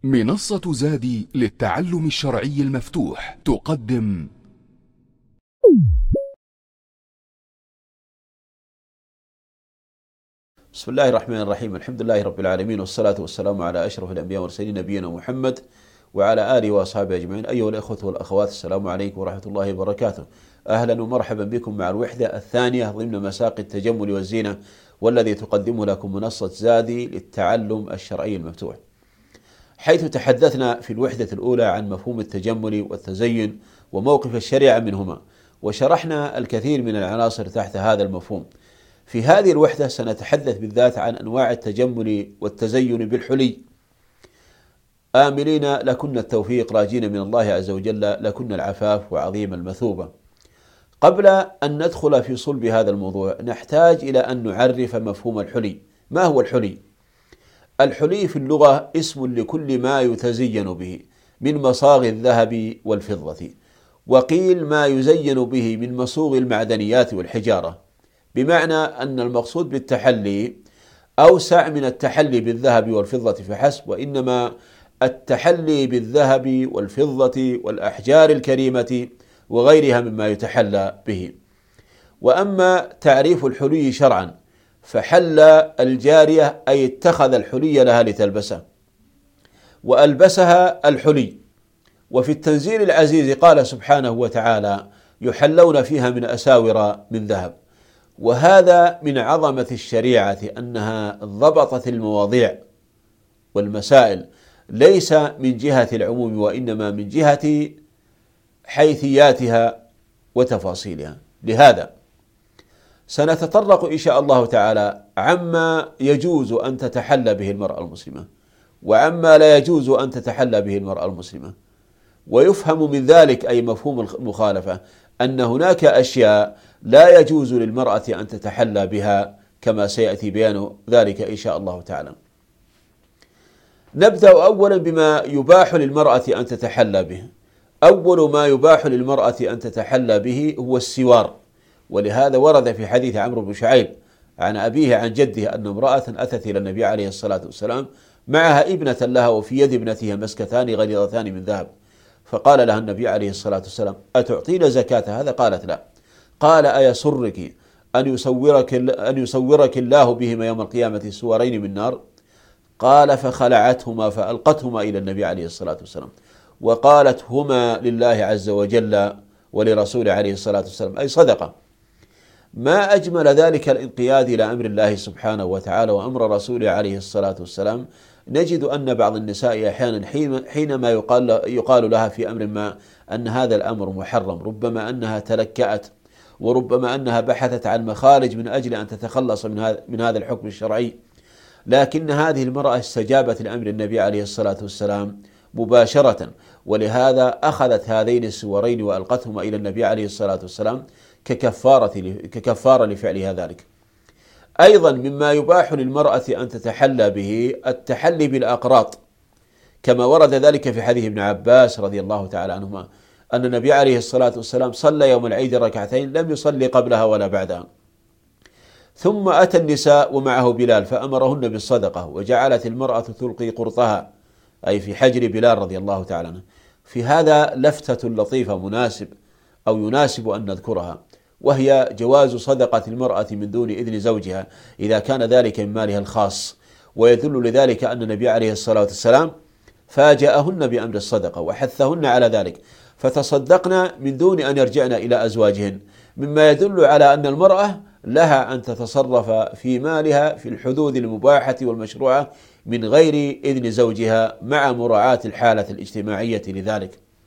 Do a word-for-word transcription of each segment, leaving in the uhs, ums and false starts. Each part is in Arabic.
منصة زادي للتعلم الشرعي المفتوح تقدم بسم الله الرحمن الرحيم. الحمد لله رب العالمين، والصلاة والسلام على أشرف الأنبياء والمرسلين نبينا محمد وعلى آله وأصحابه أجمعين. أيها الأخوة والأخوات، السلام عليكم ورحمة الله وبركاته. أهلا ومرحبا بكم مع الوحدة الثانية ضمن مساقي التجمل والزينة، والذي تقدمه لكم منصة زادي للتعلم الشرعي المفتوح، حيث تحدثنا في الوحدة الأولى عن مفهوم التجمل والتزين وموقف الشريعة منهما، وشرحنا الكثير من العناصر تحت هذا المفهوم. في هذه الوحدة سنتحدث بالذات عن أنواع التجمل والتزين بالحلي، آملين لكن التوفيق، راجين من الله عز وجل لكن العفاف وعظيم المثوبة. قبل أن ندخل في صلب هذا الموضوع نحتاج إلى أن نعرف مفهوم الحلي. ما هو الحلي؟ الحلي في اللغة اسم لكل ما يتزين به من مصاغ الذهب والفضة، وقيل ما يزين به من مصوغ المعدنيات والحجارة، بمعنى أن المقصود بالتحلي أوسع من التحلي بالذهب والفضة فحسب، وإنما التحلي بالذهب والفضة والأحجار الكريمة وغيرها مما يتحلى به. وأما تعريف الحلي شرعا فحل الجارية أي اتخذ الحلي لها لتلبسه وألبسها الحلي. وفي التنزيل العزيز قال سبحانه وتعالى: يحلون فيها من أساور من ذهب. وهذا من عظمة الشريعة أنها ضبطت المواضيع والمسائل، ليس من جهة العموم وإنما من جهة حيثياتها وتفاصيلها. لهذا سنتطرق إن شاء الله تعالى عما يجوز أن تتحلى به المرأة المسلمة وعما لا يجوز أن تتحلى به المرأة المسلمة. ويفهم من ذلك أي مفهوم المخالفة أن هناك أشياء لا يجوز للمرأة أن تتحلى بها، كما سيأتي بيان ذلك إن شاء الله تعالى. نبدأ أولا بما يباح للمرأة أن تتحلى به. أول ما يباح للمرأة أن تتحلى به هو السوار، ولهذا ورد في حديث عمرو بن شعيب عن أبيه عن جده أن امرأة أتت إلى النبي عليه الصلاة والسلام معها ابنة لها، وفي يد ابنتها مسكتان غليظتان من ذهب، فقال لها النبي عليه الصلاة والسلام: أتعطين زكاة هذا؟ قالت: لا. قال: أيسرك أن يصورك, أن يصورك الله بهما يوم القيامة سورين من نار؟ قال: فخلعتهما فألقتهما إلى النبي عليه الصلاة والسلام وقالت: هما لله عز وجل ولرسوله عليه الصلاة والسلام، أي صدقة. ما أجمل ذلك الانقياد إلى أمر الله سبحانه وتعالى وأمر رسوله عليه الصلاة والسلام. نجد أن بعض النساء أحيانا حينما يقال, يقال لها في أمر ما أن هذا الأمر محرم، ربما أنها تلكأت وربما أنها بحثت عن مخارج من أجل أن تتخلص من هذا من هذا الحكم الشرعي، لكن هذه المرأة استجابت لأمر النبي عليه الصلاة والسلام مباشرة، ولهذا أخذت هذين السورين وألقتهما إلى النبي عليه الصلاة والسلام ككفارة ككفارة لفعلها ذلك. أيضا مما يباح للمرأة أن تتحلى به التحلي بالأقراط، كما ورد ذلك في حديث ابن عباس رضي الله تعالى عنهما أن النبي عليه الصلاة والسلام صلى يوم العيد ركعتين لم يصلي قبلها ولا بعدها، ثم أتى النساء ومعه بلال فأمرهن بالصدقة، وجعلت المرأة تلقي قرطها أي في حجر بلال رضي الله تعالى عنه. في هذا لفتة لطيفة مناسب أو يناسب أن نذكرها، وهي جواز صدقة المرأة من دون إذن زوجها إذا كان ذلك من مالها الخاص، ويدل لذلك أن النبي عليه الصلاة والسلام فاجأهن بأمر الصدقة وحثهن على ذلك، فتصدقن من دون أن يرجعن إلى أزواجهن، مما يدل على أن المرأة لها أن تتصرف في مالها في الحدود المباحة والمشروعة من غير إذن زوجها مع مراعاة الحالة الاجتماعية لذلك.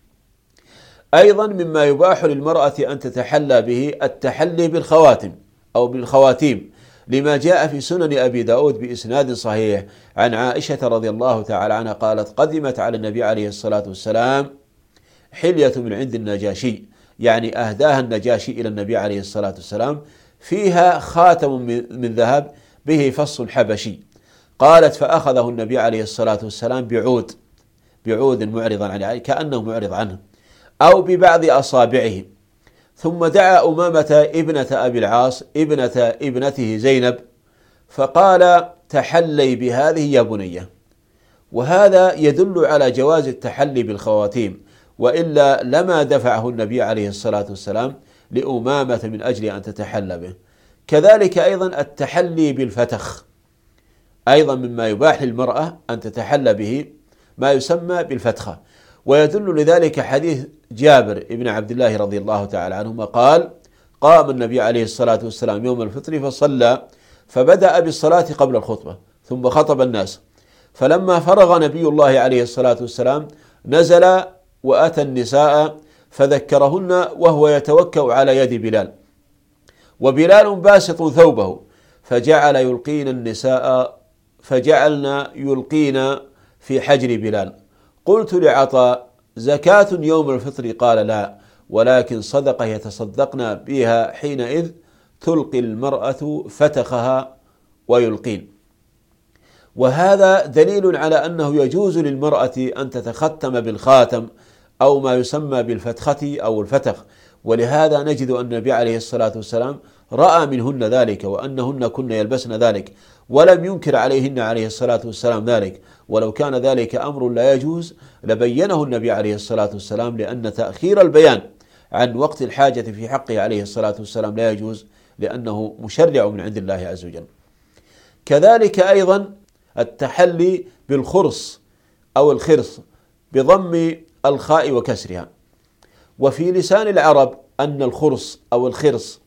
أيضا مما يباح للمرأة أن تتحلى به التحلي بالخواتم أو بالخواتيم، لما جاء في سنن أبي داود بإسناد صحيح عن عائشة رضي الله تعالى عنها قالت: قدمت على النبي عليه الصلاة والسلام حلية من عند النجاشي، يعني أهداها النجاشي إلى النبي عليه الصلاة والسلام، فيها خاتم من ذهب به فص حبشي. قالت: فأخذه النبي عليه الصلاة والسلام بعود بعود معرضا عنه، كأنه معرض عنه، أو ببعض أصابعه، ثم دعا أمامة ابنة أبي العاص ابنة ابنته زينب فقال: تحلي بهذه يا بنية. وهذا يدل على جواز التحلي بالخواتيم، وإلا لما دفعه النبي عليه الصلاة والسلام لأمامة من أجل أن تتحلى به. كذلك أيضا التحلي بالفتخ أيضا مما يباح للمرأة أن تتحلى به، ما يسمى بالفتخة. ويدل لذلك حديث جابر بن عبد الله رضي الله تعالى عنهما قال: قام النبي عليه الصلاة والسلام يوم الفطر فصلى، فبدأ بالصلاة قبل الخطبة ثم خطب الناس، فلما فرغ نبي الله عليه الصلاة والسلام نزل وأتى النساء فذكرهن وهو يتوكأ على يد بلال، وبلال باسط ثوبه، فجعل يلقين النساء فجعلنا يلقين في حجر بلال. قلت لعطاء: زكاة يوم الفطر؟ قال: لا، ولكن صدقة يتصدقن بها حينئذ تلقي المرأة فتخها ويلقين. وهذا دليل على أنه يجوز للمرأة أن تتختم بالخاتم أو ما يسمى بالفتخة أو الفتخ، ولهذا نجد أن النبي عليه الصلاة والسلام رأى منهن ذلك وأنهن كن يلبسن ذلك، ولم ينكر عليهن عليه الصلاة والسلام ذلك، ولو كان ذلك أمر لا يجوز لبينه النبي عليه الصلاة والسلام، لأن تأخير البيان عن وقت الحاجة في حقه عليه الصلاة والسلام لا يجوز، لأنه مشرع من عند الله عز وجل. كذلك أيضا التحلي بالخرص أو الخرص بضم الخاء وكسرها. وفي لسان العرب أن الخرص أو الخرص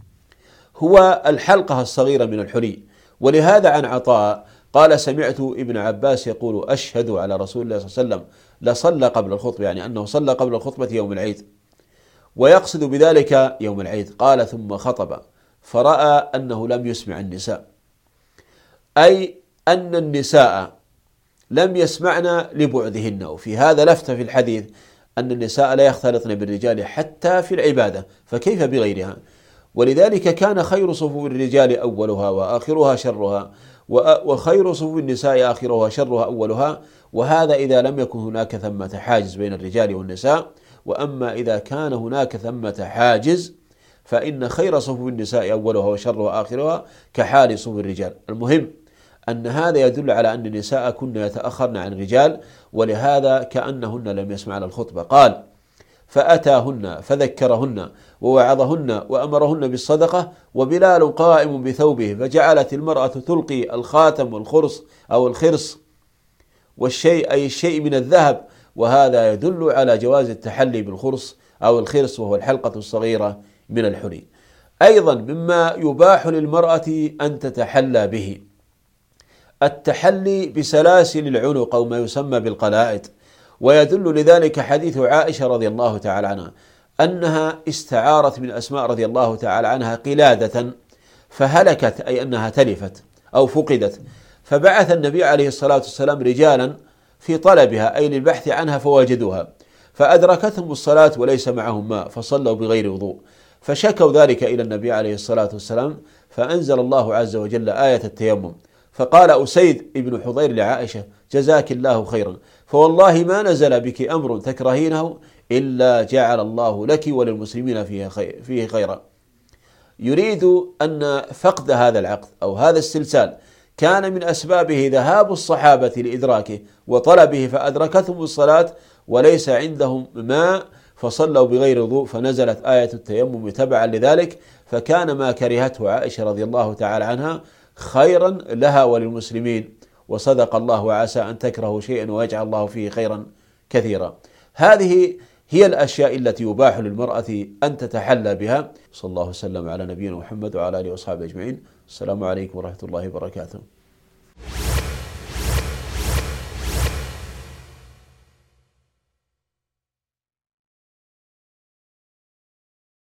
هو الحلقة الصغيرة من الحلي، ولهذا عن عطاء قال: سمعت ابن عباس يقول: أشهد على رسول الله صلى الله عليه وسلم لصلى قبل الخطبة، يعني أنه صلى قبل الخطبة يوم العيد، ويقصد بذلك يوم العيد. قال: ثم خطب فرأى أنه لم يسمع النساء، أي أن النساء لم يسمعن لبعدهن. وفي هذا لفتة في الحديث أن النساء لا يختلطن بالرجال حتى في العبادة، فكيف بغيرها؟ ولذلك كان خير صفوف الرجال أولها وآخرها شرها، وخير صفوف النساء آخرها شرها أولها، وهذا إذا لم يكن هناك ثمة حاجز بين الرجال والنساء. وأما إذا كان هناك ثمة حاجز فإن خير صفوف النساء أولها وشرها آخرها كحال صفوف الرجال. المهم أن هذا يدل على أن النساء كن يتأخرن عن الرجال، ولهذا كأنهن لم يسمعن الخطبة. قال: فأتاهن فذكرهن ووعظهن وأمرهن بالصدقة، وبلال قائم بثوبه، فجعلت المرأة تلقي الخاتم والخرص أو الخرص والشيء أي الشيء من الذهب، وهذا يدل على جواز التحلي بالخرص أو الخرص، وهو الحلقة الصغيرة من الحلي. أيضا مما يباح للمرأة أن تتحلى به التحلي بسلاسل العنق أو ما يسمى بالقلائد، ويدل لذلك حديث عائشة رضي الله تعالى عنها أنها استعارت من أسماء رضي الله تعالى عنها قلادة فهلكت، أي أنها تلفت أو فقدت، فبعث النبي عليه الصلاة والسلام رجالا في طلبها أي للبحث عنها، فوجدوها، فأدركتهم الصلاة وليس معهم ماء فصلوا بغير وضوء، فشكوا ذلك إلى النبي عليه الصلاة والسلام، فأنزل الله عز وجل آية التيمم، فقال أسيد ابن حضير لعائشة: جزاك الله خيرا، فوالله ما نزل بك أمر تكرهينه إلا جعل الله لك وللمسلمين فيه خيرا. يريد أن فقد هذا العقد أو هذا السلسال كان من أسبابه ذهاب الصحابة لإدراكه وطلبه، فأدركتهم الصلاة وليس عندهم ماء فصلوا بغير وضوء، فنزلت آية التيمم تبعا لذلك، فكان ما كرهته عائشة رضي الله تعالى عنها خيرا لها وللمسلمين، وصدق الله، وعسى أن تكرهوا شيئا ويجعل الله فيه خيرا كثيرا. هذه هي الأشياء التي يباح للمرأة أن تتحلى بها. صلى الله وسلم على نبينا محمد وعلى آله وأصحابه أجمعين. السلام عليكم ورحمة الله وبركاته.